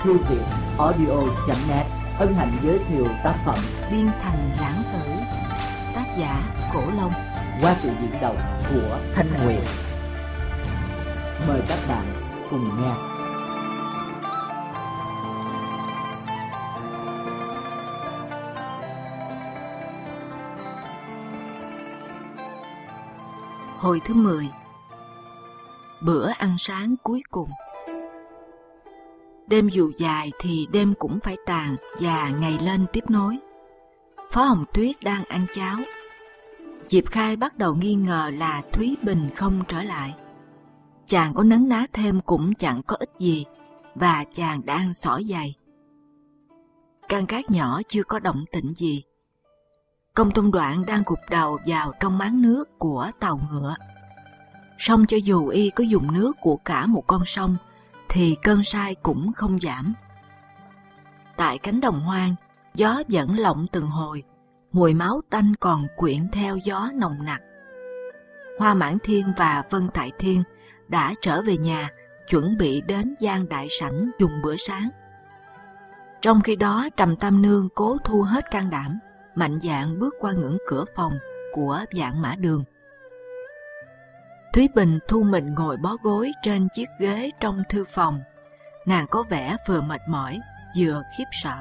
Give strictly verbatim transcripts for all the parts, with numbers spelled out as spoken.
thư viện audio chấm net hân hạnh giới thiệu tác phẩm Biên Thành Lãng Tử, tác giả Cổ Long, qua sự diễn đọc của Thanh Huyền. Mời các bạn cùng nghe. Hồi thứ mười. Bữa ăn sáng cuối cùng. Đêm dù dài thì đêm cũng phải tàn và ngày lên tiếp nối. Phó Hồng Tuyết đang ăn cháo. Diệp Khai bắt đầu nghi ngờ là Thúy Bình không trở lại. Chàng có nấn ná thêm cũng chẳng có ích gì, và chàng đang xỏ giày. Căn cát nhỏ chưa có động tĩnh gì. Công Tôn Đoạn đang gục đầu vào trong máng nước của tàu ngựa. Song cho dù y có dùng nước của cả một con sông, thì cơn say cũng không giảm. Tại cánh đồng hoang, gió vẫn lộng từng hồi, mùi máu tanh còn quyện theo gió nồng nặc. Hoa Mãn Thiên và Vân Tại Thiên đã trở về nhà, chuẩn bị đến gian đại sảnh dùng bữa sáng. Trong khi đó, Trầm Tam Nương cố thu hết can đảm, mạnh dạn bước qua ngưỡng cửa phòng của Vạn Mã Đường. Thúy Bình thu mình ngồi bó gối trên chiếc ghế trong thư phòng. Nàng có vẻ vừa mệt mỏi, vừa khiếp sợ.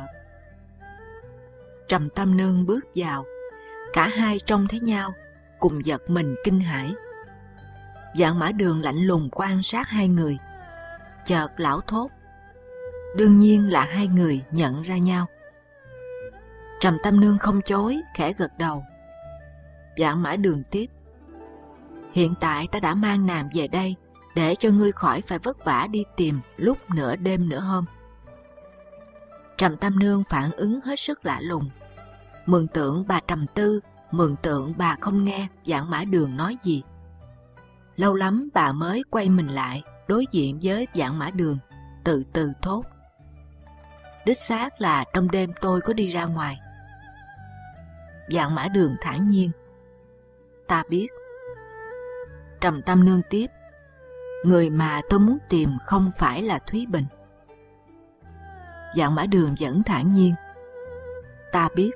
Trầm Tam Nương bước vào, cả hai trông thấy nhau, cùng giật mình kinh hãi. Vạn Mã Đường lạnh lùng quan sát hai người. Chợt lão thốt: đương nhiên là hai người nhận ra nhau. Trầm Tam Nương không chối, khẽ gật đầu. Vạn Mã Đường tiếp: hiện tại ta đã mang nàng về đây, để cho ngươi khỏi phải vất vả đi tìm lúc nửa đêm nửa hôm. Trầm Tam Nương phản ứng hết sức lạ lùng. Mường tượng bà trầm tư, mường tượng bà không nghe Vạn Mã Đường nói gì. Lâu lắm bà mới quay mình lại, đối diện với Vạn Mã Đường, từ từ thốt: đích xác là trong đêm tôi có đi ra ngoài. Vạn Mã Đường thản nhiên: ta biết. Trầm Tam Nương tiếp: người mà tôi muốn tìm không phải là Thúy Bình. Vạn Mã Đường vẫn thản nhiên: ta biết.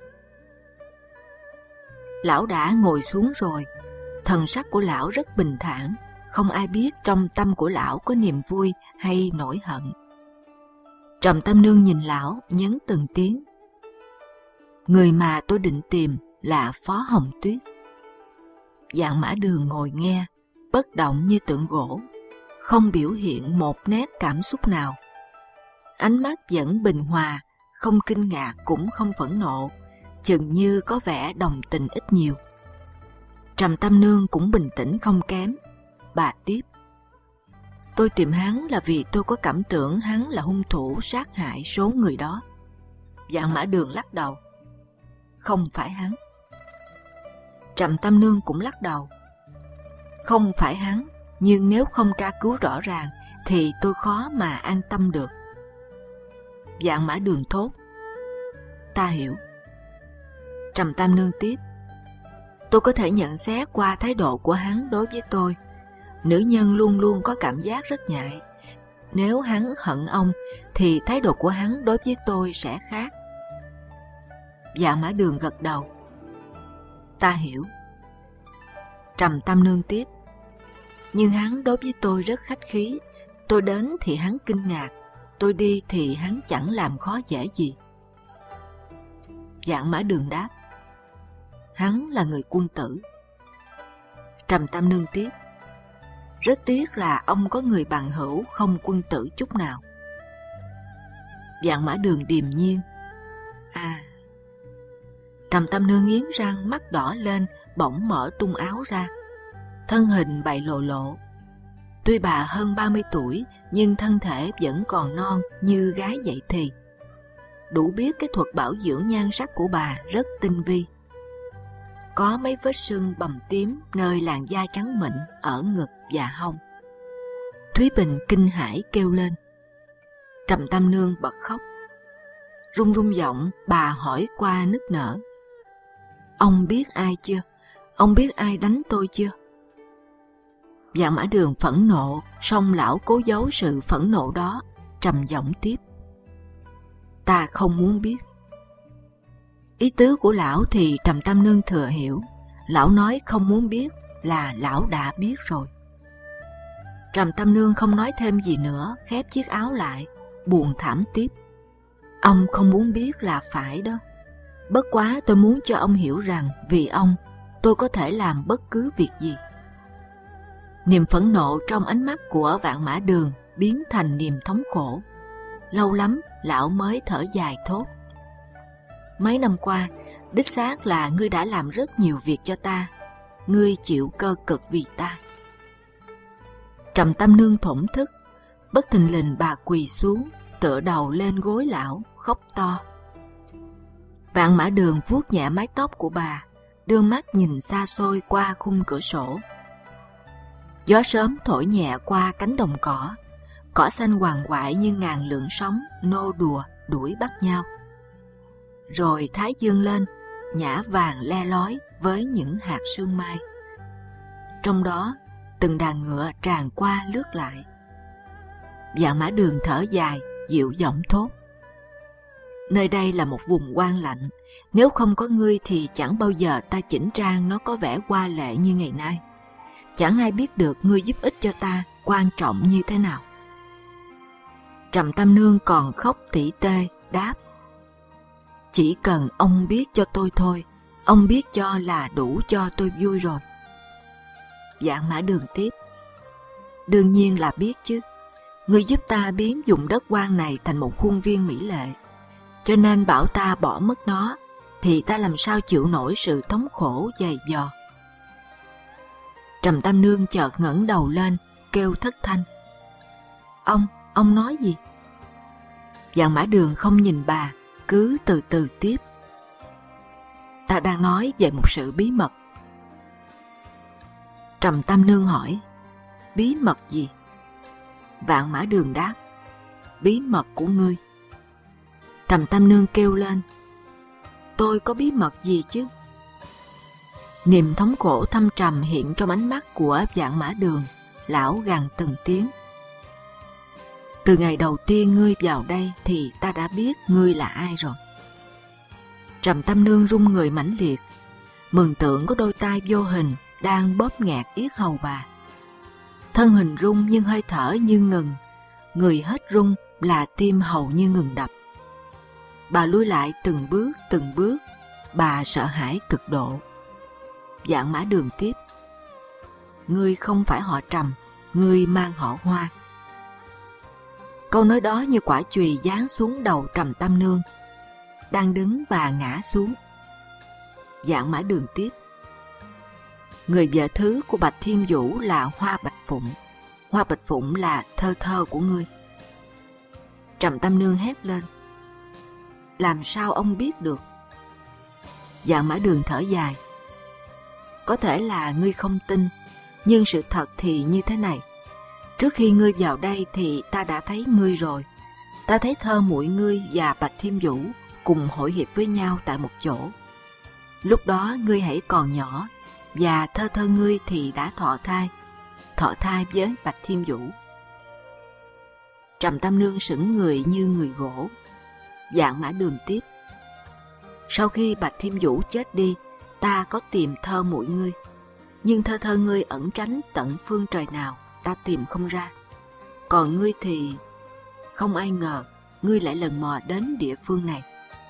Lão đã ngồi xuống rồi. Thần sắc của lão rất bình thản, không ai biết trong tâm của lão có niềm vui hay nỗi hận. Trầm Tam Nương nhìn lão, nhấn từng tiếng: người mà tôi định tìm là Phó Hồng Tuyết. Vạn Mã Đường ngồi nghe, bất động như tượng gỗ, không biểu hiện một nét cảm xúc nào. Ánh mắt vẫn bình hòa, không kinh ngạc cũng không phẫn nộ, chừng như có vẻ đồng tình ít nhiều. Trầm Tam Nương cũng bình tĩnh không kém. Bà tiếp: tôi tìm hắn là vì tôi có cảm tưởng hắn là hung thủ sát hại số người đó. Vạn Mã Đường lắc đầu: không phải hắn. Trầm Tam Nương cũng lắc đầu: không phải hắn, nhưng nếu không tra cứu rõ ràng thì tôi khó mà an tâm được. Vạn Mã Đường thốt: ta hiểu. Trầm Tam Nương tiếp: tôi có thể nhận xét qua thái độ của hắn đối với tôi. Nữ nhân luôn luôn có cảm giác rất nhạy. Nếu hắn hận ông thì thái độ của hắn đối với tôi sẽ khác. Vạn Mã Đường gật đầu: ta hiểu. Trầm Tam Nương tiếp: nhưng hắn đối với tôi rất khách khí. Tôi đến thì hắn kinh ngạc, tôi đi thì hắn chẳng làm khó dễ gì. Vạn Mã Đường đáp: hắn là người quân tử. Trầm Tam Nương tiếp: rất tiếc là ông có người bằng hữu không quân tử chút nào. Vạn Mã Đường điềm nhiên: à. Trầm Tam Nương nghiến răng, mắt đỏ lên, bỗng mở tung áo ra. Thân hình bày lộ lộ. Tuy bà hơn ba mươi tuổi, nhưng thân thể vẫn còn non như gái dậy thì. Đủ biết cái thuật bảo dưỡng nhan sắc của bà rất tinh vi. Có mấy vết sưng bầm tím nơi làn da trắng mịn ở ngực và hông. Thúy Bình kinh hãi kêu lên. Trầm Tam Nương bật khóc. Run run giọng, bà hỏi qua nức nở: ông biết ai chưa? Ông biết ai đánh tôi chưa? Vạn Mã Đường phẫn nộ, song lão cố giấu sự phẫn nộ đó, trầm giọng tiếp: ta không muốn biết. Ý tứ của lão thì Trầm Tam Nương thừa hiểu. Lão nói không muốn biết là lão đã biết rồi. Trầm Tam Nương không nói thêm gì nữa, khép chiếc áo lại, buồn thảm tiếp. Ông không muốn biết là phải đó. Bất quá tôi muốn cho ông hiểu rằng vì ông, tôi có thể làm bất cứ việc gì. Niềm phẫn nộ trong ánh mắt của Vạn Mã Đường biến thành niềm thống khổ. Lâu lắm lão mới thở dài thốt: mấy năm qua, đích xác là ngươi đã làm rất nhiều việc cho ta. Ngươi chịu cơ cực vì ta. Trầm Tam Nương thổn thức, bất thình lình bà quỳ xuống, tựa đầu lên gối lão, khóc to. Vạn Mã Đường vuốt nhẹ mái tóc của bà, đưa mắt nhìn xa xôi qua khung cửa sổ. Gió sớm thổi nhẹ qua cánh đồng cỏ, cỏ xanh hoàng hoại như ngàn lượn sóng nô đùa đuổi bắt nhau. Rồi thái dương lên, nhã vàng le lói với những hạt sương mai. Trong đó, từng đàn ngựa tràn qua lướt lại. Vạn Mã Đường thở dài, dịu giọng thốt: nơi đây là một vùng hoang lạnh, nếu không có ngươi thì chẳng bao giờ ta chỉnh trang nó có vẻ hoa lệ như ngày nay. Chẳng ai biết được ngươi giúp ích cho ta quan trọng như thế nào. Trầm Tam Nương còn khóc tỉ tê, đáp: chỉ cần ông biết cho tôi thôi, ông biết cho là đủ cho tôi vui rồi. Vạn Mã Đường tiếp: đương nhiên là biết chứ. Ngươi giúp ta biến vùng đất hoang này thành một khuôn viên mỹ lệ, cho nên bảo ta bỏ mất nó, thì ta làm sao chịu nổi sự thống khổ dày vò. Trầm Tam Nương chợt ngẩng đầu lên, kêu thất thanh: ông, ông nói gì? Vạn Mã Đường không nhìn bà, cứ từ từ tiếp: ta đang nói về một sự bí mật. Trầm Tam Nương hỏi: bí mật gì? Vạn Mã Đường đáp: bí mật của ngươi. Trầm Tam Nương kêu lên: tôi có bí mật gì chứ? Niềm thống khổ thâm trầm hiện trong ánh mắt của Vạn Mã Đường. Lão gằn từng tiếng: từ ngày đầu tiên ngươi vào đây thì ta đã biết ngươi là ai rồi. Trầm Tam Nương run người mãnh liệt, mường tượng có đôi tay vô hình đang bóp nghẹt yết hầu bà. Thân hình run nhưng hơi thở như ngừng, người hết run là tim hầu như ngừng đập. Bà lùi lại từng bước từng bước, bà sợ hãi cực độ. Vạn Mã Đường tiếp: ngươi không phải họ Trầm, ngươi mang họ Hoa. Câu nói đó như quả chùy giáng xuống đầu Trầm Tam Nương. Đang đứng bà ngã xuống. Vạn Mã Đường tiếp: người vợ thứ của Bạch Thiên Vũ là Hoa Bạch Phụng. Hoa Bạch Phụng là thơ thơ của ngươi. Trầm Tam Nương hét lên: làm sao ông biết được? Vạn Mã Đường thở dài: có thể là ngươi không tin, nhưng sự thật thì như thế này. Trước khi ngươi vào đây thì ta đã thấy ngươi rồi. Ta thấy thơ muội ngươi và Bạch Thiên Vũ cùng hội hiệp với nhau tại một chỗ. Lúc đó ngươi hãy còn nhỏ, và thơ thơ ngươi thì đã thọ thai, thọ thai với Bạch Thiên Vũ. Trầm Tam Nương sững người như người gỗ. Vạn Mã Đường tiếp: sau khi Bạch Thiên Vũ chết đi, ta có tìm thơ muội ngươi, nhưng thơ thơ ngươi ẩn tránh tận phương trời nào, ta tìm không ra. Còn ngươi thì không ai ngờ ngươi lại lần mò đến địa phương này.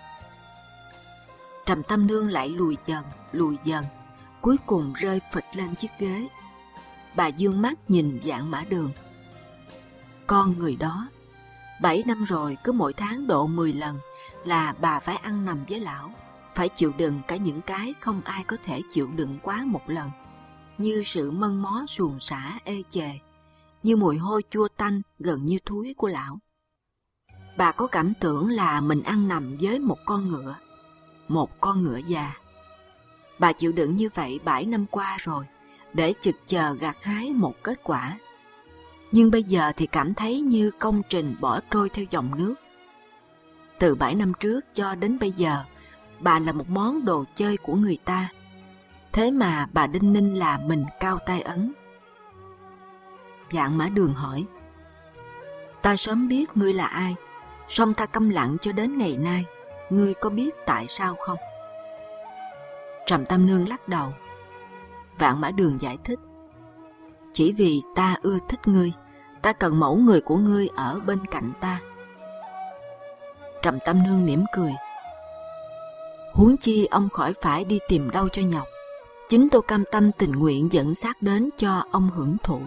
Trầm Tam Nương lại lùi dần, lùi dần, cuối cùng rơi phịch lên chiếc ghế. Bà dương mắt nhìn Vạn Mã Đường. Con người đó, bảy năm rồi cứ mỗi tháng độ mười lần là bà phải ăn nằm với lão, phải chịu đựng cả những cái không ai có thể chịu đựng quá một lần, như sự mân mó xuồng xả ê chề, như mùi hôi chua tanh gần như thúi của lão. Bà có cảm tưởng là mình ăn nằm với một con ngựa, một con ngựa già. Bà chịu đựng như vậy bảy năm qua rồi, để chực chờ gặt hái một kết quả. Nhưng bây giờ thì cảm thấy như công trình bỏ trôi theo dòng nước. Từ bảy năm trước cho đến bây giờ, bà là một món đồ chơi của người ta. Thế mà bà đinh ninh là mình cao tay ấn. Vạn Mã Đường hỏi: ta sớm biết ngươi là ai, song ta câm lặng cho đến ngày nay. Ngươi có biết tại sao không? Trầm Tam Nương lắc đầu. Vạn Mã Đường giải thích. Chỉ vì ta ưa thích ngươi, ta cần mẫu người của ngươi ở bên cạnh ta. Trầm Tam Nương mỉm cười. Huống chi ông khỏi phải đi tìm đâu cho nhọc. Chính tôi cam tâm tình nguyện dẫn xác đến cho ông hưởng thụ.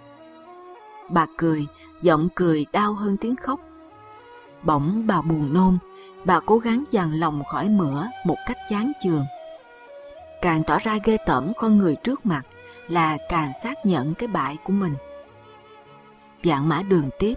Bà cười, giọng cười đau hơn tiếng khóc. Bỗng bà buồn nôn, bà cố gắng dằn lòng khỏi mửa một cách chán chường. Càng tỏ ra ghê tởm con người trước mặt là càng xác nhận cái bại của mình. Vạn Mã Đường tiếp.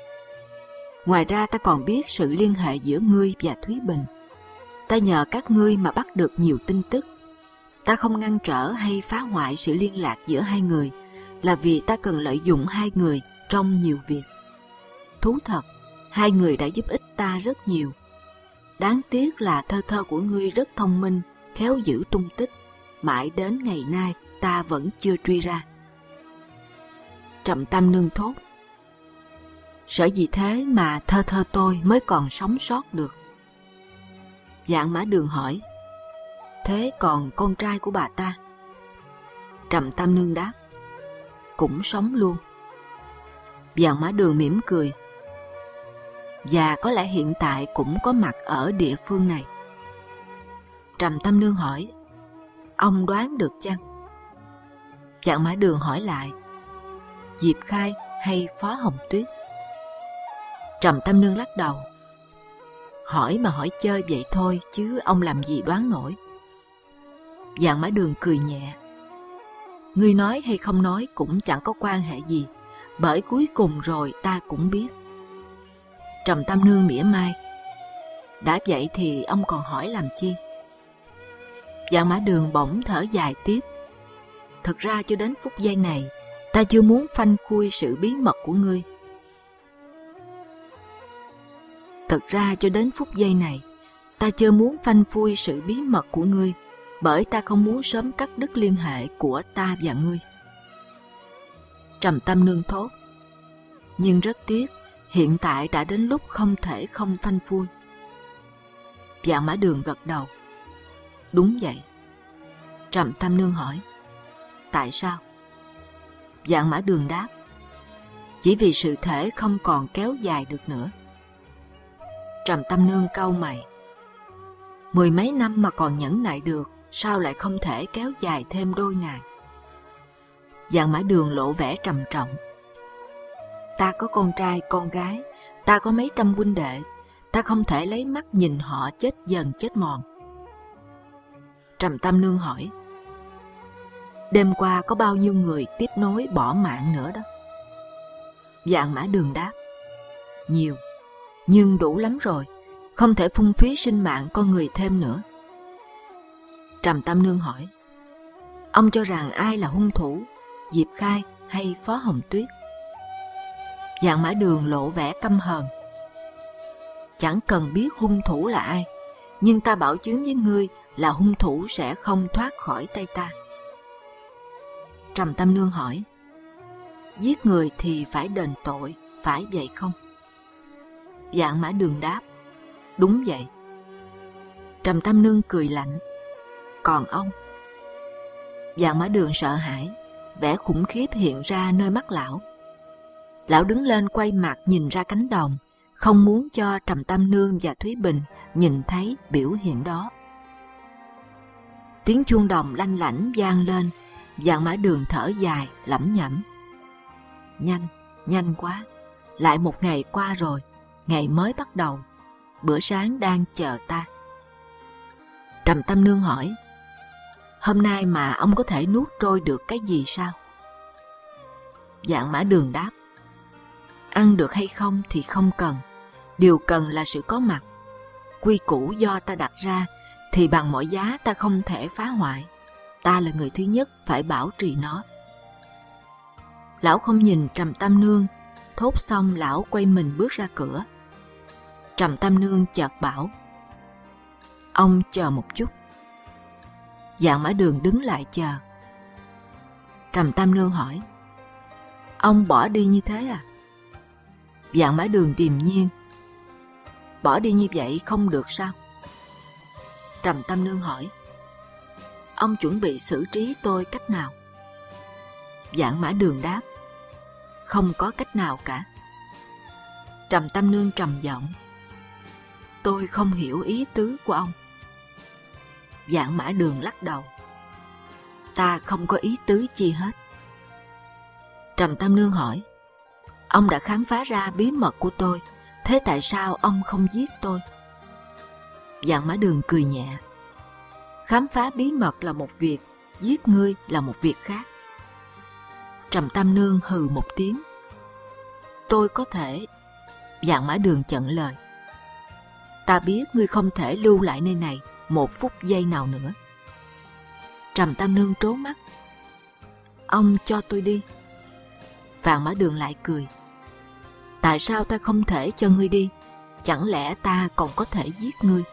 Ngoài ra ta còn biết sự liên hệ giữa ngươi và Thúy Bình. Ta nhờ các ngươi mà bắt được nhiều tin tức. Ta không ngăn trở hay phá hoại sự liên lạc giữa hai người là vì ta cần lợi dụng hai người trong nhiều việc. Thú thật, hai người đã giúp ích ta rất nhiều. Đáng tiếc là thơ thơ của ngươi rất thông minh, khéo giữ tung tích. Mãi đến ngày nay ta vẫn chưa truy ra. Trầm Tam Nương thốt. Sở dĩ thế mà thơ thơ tôi mới còn sống sót được. Vạn Mã Đường hỏi. Thế còn con trai của bà ta? Trầm Tam Nương đáp. Cũng sống luôn. Vạn Mã Đường mỉm cười. Và có lẽ hiện tại cũng có mặt ở địa phương này. Trầm Tam Nương hỏi. Ông đoán được chăng? Vạn Mã Đường hỏi lại. Diệp Khai hay Phó Hồng Tuyết? Trầm Tam Nương lắc đầu. Hỏi mà hỏi chơi vậy thôi, chứ ông làm gì đoán nổi. Vạn Mã Đường cười nhẹ. Ngươi nói hay không nói cũng chẳng có quan hệ gì, bởi cuối cùng rồi ta cũng biết. Trầm Tam Nương mỉa mai. Đã vậy thì ông còn hỏi làm chi? Vạn Mã Đường bỗng thở dài tiếp. Thật ra cho đến phút giây này, ta chưa muốn phanh phui sự bí mật của ngươi. Thật ra cho đến phút giây này, ta chưa muốn phanh phui sự bí mật của ngươi, bởi ta không muốn sớm cắt đứt liên hệ của ta và ngươi. Trầm Tam Nương thốt. Nhưng rất tiếc, hiện tại đã đến lúc không thể không phanh phui. Vạn Mã Đường gật đầu. Đúng vậy. Trầm Tam Nương hỏi. Tại sao? Vạn Mã Đường đáp. Chỉ vì sự thể không còn kéo dài được nữa. Trầm Tam Nương cau mày. Mười mấy năm mà còn nhẫn nại được, sao lại không thể kéo dài thêm đôi ngày? Vạn Mã Đường lộ vẻ trầm trọng. Ta có con trai, con gái, ta có mấy trăm huynh đệ, ta không thể lấy mắt nhìn họ chết dần chết mòn. Trầm Tam Nương hỏi. Đêm qua có bao nhiêu người tiếp nối bỏ mạng nữa đó? Vạn Mã Đường đáp. Nhiều, nhưng đủ lắm rồi, không thể phung phí sinh mạng con người thêm nữa. Trầm Tam Nương hỏi. Ông cho rằng ai là hung thủ, Diệp Khai hay Phó Hồng Tuyết? Vạn Mã Đường lộ vẻ căm hờn. Chẳng cần biết hung thủ là ai, nhưng ta bảo chứng với ngươi là hung thủ sẽ không thoát khỏi tay ta. Trầm Tam Nương hỏi. Giết người thì phải đền tội, phải vậy không? Vạn Mã Đường đáp. Đúng vậy. Trầm Tam Nương cười lạnh. Còn ông? Vạn Mã Đường sợ hãi, vẻ khủng khiếp hiện ra nơi mắt lão. Lão đứng lên quay mặt nhìn ra cánh đồng, không muốn cho Trầm Tam Nương và Thúy Bình nhìn thấy biểu hiện đó. Tiếng chuông đồng lanh lảnh vang lên. Vạn Mã Đường thở dài lẩm nhẩm. Nhanh, nhanh quá. Lại một ngày qua rồi, ngày mới bắt đầu. Bữa sáng đang chờ ta. Trầm Tam Nương hỏi. Hôm nay mà ông có thể nuốt trôi được cái gì sao? Vạn Mã Đường đáp. Ăn được hay không thì không cần, điều cần là sự có mặt. Quy củ do ta đặt ra thì bằng mọi giá ta không thể phá hoại. Ta là người thứ nhất phải bảo trì nó. Lão không nhìn Trầm Tam Nương, thốt xong lão quay mình bước ra cửa. Trầm Tam Nương chợt bảo. Ông chờ một chút. Vạn Mã Đường đứng lại chờ. Trầm Tam Nương hỏi. Ông bỏ đi như thế à? Vạn Mã Đường điềm nhiên. bỏ đi như vậy không được sao? Trầm Tâm Nương hỏi. Ông chuẩn bị xử trí tôi cách nào? Vạn Mã Đường đáp. Không có cách nào cả. Trầm Tâm Nương trầm giọng. Tôi không hiểu ý tứ của ông. Vạn Mã Đường lắc đầu. Ta không có ý tứ chi hết. Trầm Tâm Nương hỏi. Ông đã khám phá ra bí mật của tôi, thế tại sao ông không giết tôi? Vạn Mã Đường cười nhẹ. Khám phá bí mật là một việc, giết ngươi là một việc khác. Trầm Tâm Nương hừ một tiếng. Tôi có thể... Vạn Mã Đường chặn lời. Ta biết ngươi không thể lưu lại nơi này một phút giây nào nữa. Trầm Tâm Nương trố mắt. Ông cho tôi đi. Vạn Mã Đường lại cười. Tại sao ta không thể cho ngươi đi? Chẳng lẽ ta còn có thể giết ngươi?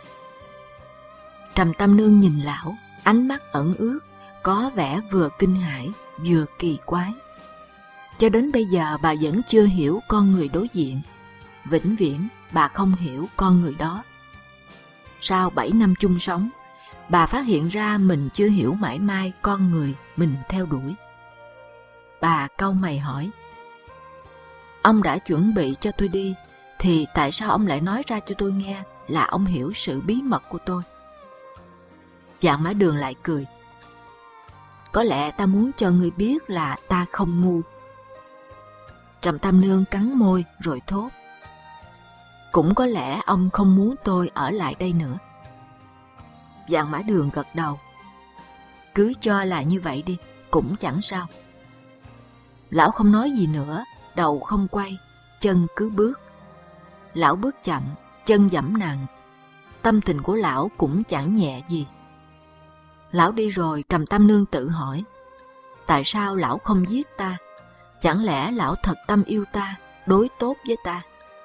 Trầm Tâm Nương nhìn lão, ánh mắt ẩn ướt, có vẻ vừa kinh hãi vừa kỳ quái. Cho đến bây giờ bà vẫn chưa hiểu con người đối diện. Vĩnh viễn bà không hiểu con người đó. Sau bảy năm chung sống, bà phát hiện ra mình chưa hiểu mãi mai con người mình theo đuổi. Bà cau mày hỏi. Ông đã chuẩn bị cho tôi đi, thì tại sao ông lại nói ra cho tôi nghe là ông hiểu sự bí mật của tôi? Vạn Mã Đường lại cười. Có lẽ ta muốn cho ngươi biết là ta không ngu. Trầm Tâm Nương cắn môi rồi thốt. Cũng có lẽ ông không muốn tôi ở lại đây nữa. Vạn Mã Đường gật đầu. Cứ cho là như vậy đi, cũng chẳng sao. Lão không nói gì nữa, đầu không quay, chân cứ bước. Lão bước chậm, chân giẫm nặng. Tâm tình của lão cũng chẳng nhẹ gì. Lão đi rồi, Trầm Tâm Nương tự hỏi. Tại sao lão không giết ta? Chẳng lẽ lão thật tâm yêu ta, đối tốt với ta?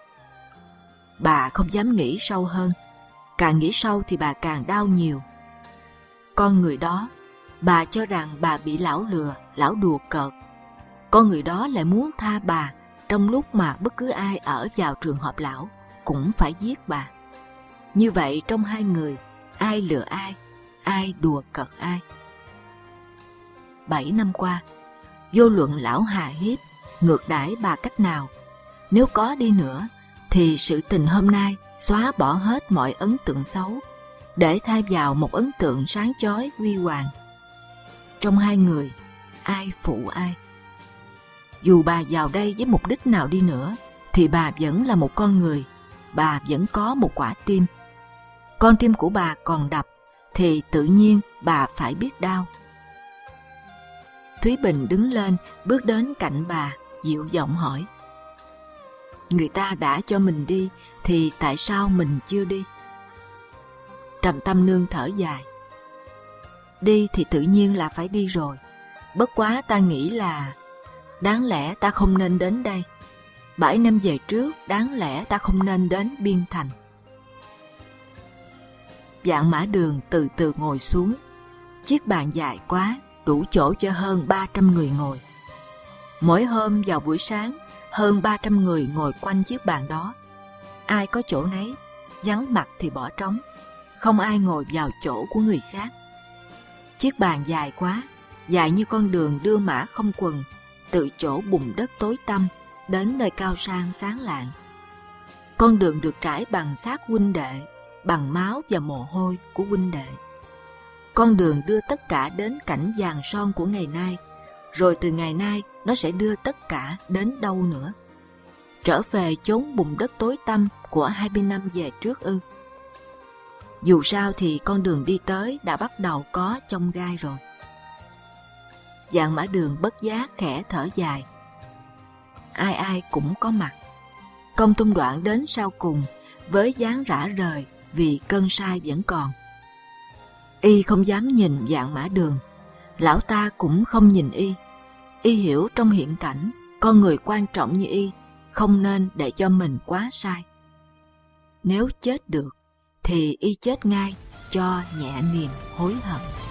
Bà không dám nghĩ sâu hơn. Càng nghĩ sâu thì bà càng đau nhiều. Con người đó, bà cho rằng bà bị lão lừa, lão đùa cợt. Con người đó lại muốn tha bà trong lúc mà bất cứ ai ở vào trường hợp lão cũng phải giết bà. Như vậy trong hai người, ai lừa ai, ai đùa cợt ai? Bảy năm qua, vô luận lão hà hiếp, ngược đãi bà cách nào, nếu có đi nữa, thì sự tình hôm nay xóa bỏ hết mọi ấn tượng xấu, để thay vào một ấn tượng sáng chói huy hoàng. Trong hai người, ai phụ ai? Dù bà vào đây với mục đích nào đi nữa, thì bà vẫn là một con người, bà vẫn có một quả tim. Con tim của bà còn đập, thì tự nhiên bà phải biết đau. Thúy Bình đứng lên, bước đến cạnh bà, dịu giọng hỏi. Người ta đã cho mình đi, thì tại sao mình chưa đi? Trầm Tâm Nương thở dài. Đi thì tự nhiên là phải đi rồi. Bất quá ta nghĩ là đáng lẽ ta không nên đến đây. Bảy năm về trước, đáng lẽ ta không nên đến Biên Thành. Vạn Mã Đường từ từ ngồi xuống. Chiếc bàn dài quá, đủ chỗ cho hơn ba trăm người ngồi. Mỗi hôm vào buổi sáng, hơn ba trăm người ngồi quanh chiếc bàn đó. Ai có chỗ nấy, vắng mặt thì bỏ trống, không ai ngồi vào chỗ của người khác. Chiếc bàn dài quá, dài như con đường đưa mã không quần, từ chỗ bùn đất tối tăm đến nơi cao sang sáng lạng. Con đường được trải bằng xác huynh đệ, bằng máu và mồ hôi của huynh đệ. Con đường đưa tất cả đến cảnh vàng son của ngày nay, rồi từ ngày nay nó sẽ đưa tất cả đến đâu nữa? Trở về chốn bùn đất tối tăm của hai mươi năm về trước ư? Dù sao thì con đường đi tới đã bắt đầu có chông gai rồi. Vạn Mã Đường bất giác khẽ thở dài. Ai ai cũng có mặt. Công Tung Đoạn đến sau cùng với dáng rã rời vì cơn sai vẫn còn. Y không dám nhìn Vạn Mã Đường, lão ta cũng không nhìn Y. Y hiểu trong hiện cảnh, con người quan trọng như Y không nên để cho mình quá sai. Nếu chết được, thì Y chết ngay cho nhẹ niềm hối hận.